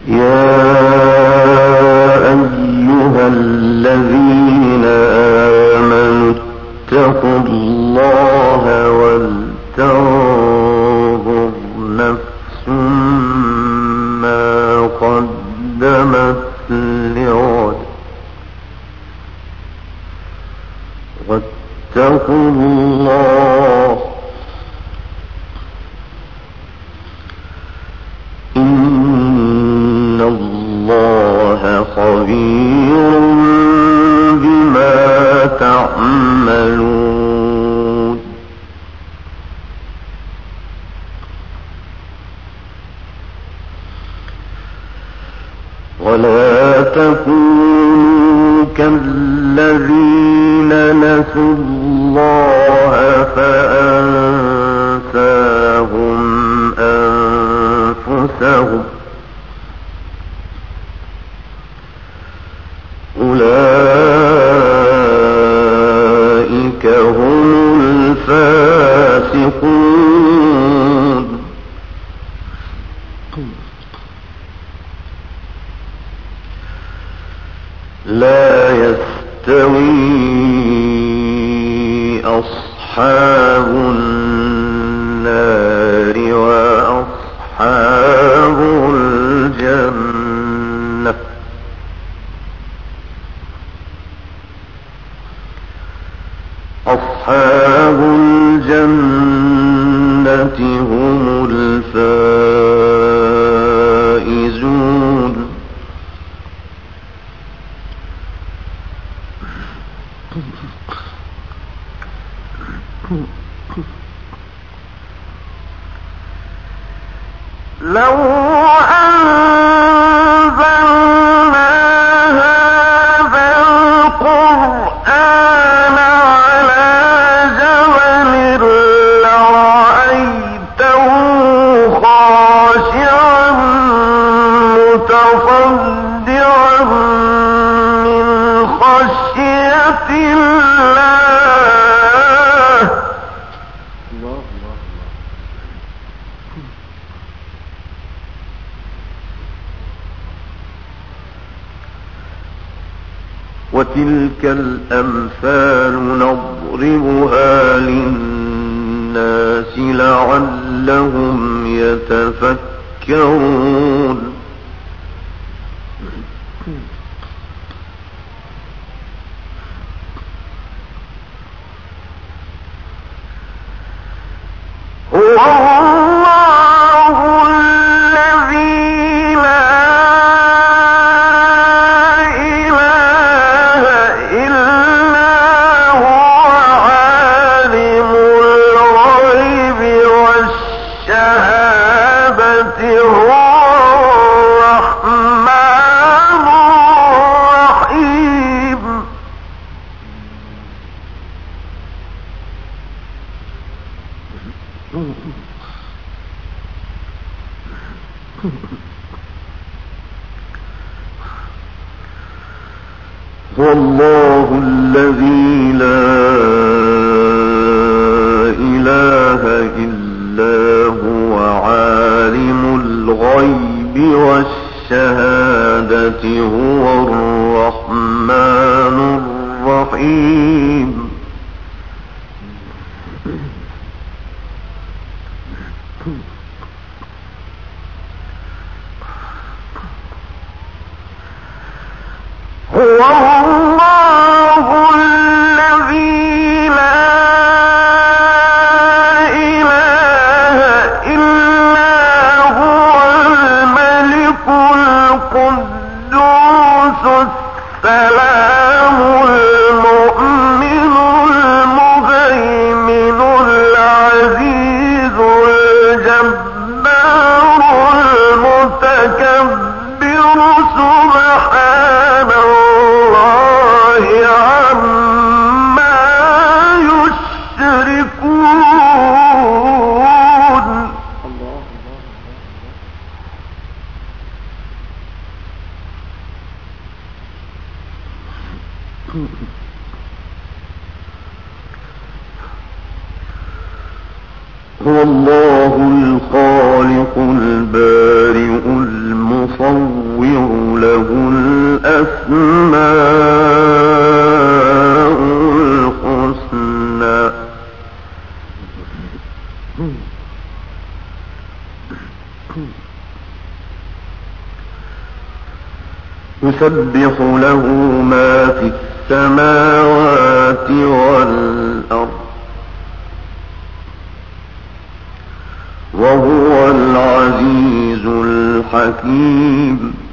يا أيها الذين آمنوا اتقوا الله ولتنظر نفس ما قدمت لغد واتقوا الله إن الله خبير بما تعملون ولا تكونوا كالذين نسوا الله فأنساهم أنفسهم أولئك هم الفاسقون لا يستوي أصحاب النار وأصحاب الجنة أصحاب الجنة هم الفائزون لو أنزلنا هذا القرآن على جبل لرأيته خاشعا متصدعا من خشية الله. وتلك الأمثال نضربها للناس لعلهم يتفكرون هو الله الذي لا إله إلا هو عالم الغيب والشهادة هو الرحمن الرحيم. هو الله الذي لا إله إلا هو عالم الغيب والشهادة هو الرحمن الرحيم. هو الله الذي لا إله إلا هو الملك القدوس السلام المؤمن المهيمن العزيز الجبار المتكبر سبحان الله عما يشركون. هو الله الخالق البارئ المصور الأسماء الحسنى. يسبح له ما في السماوات والأرض وهو العزيز الحكيم.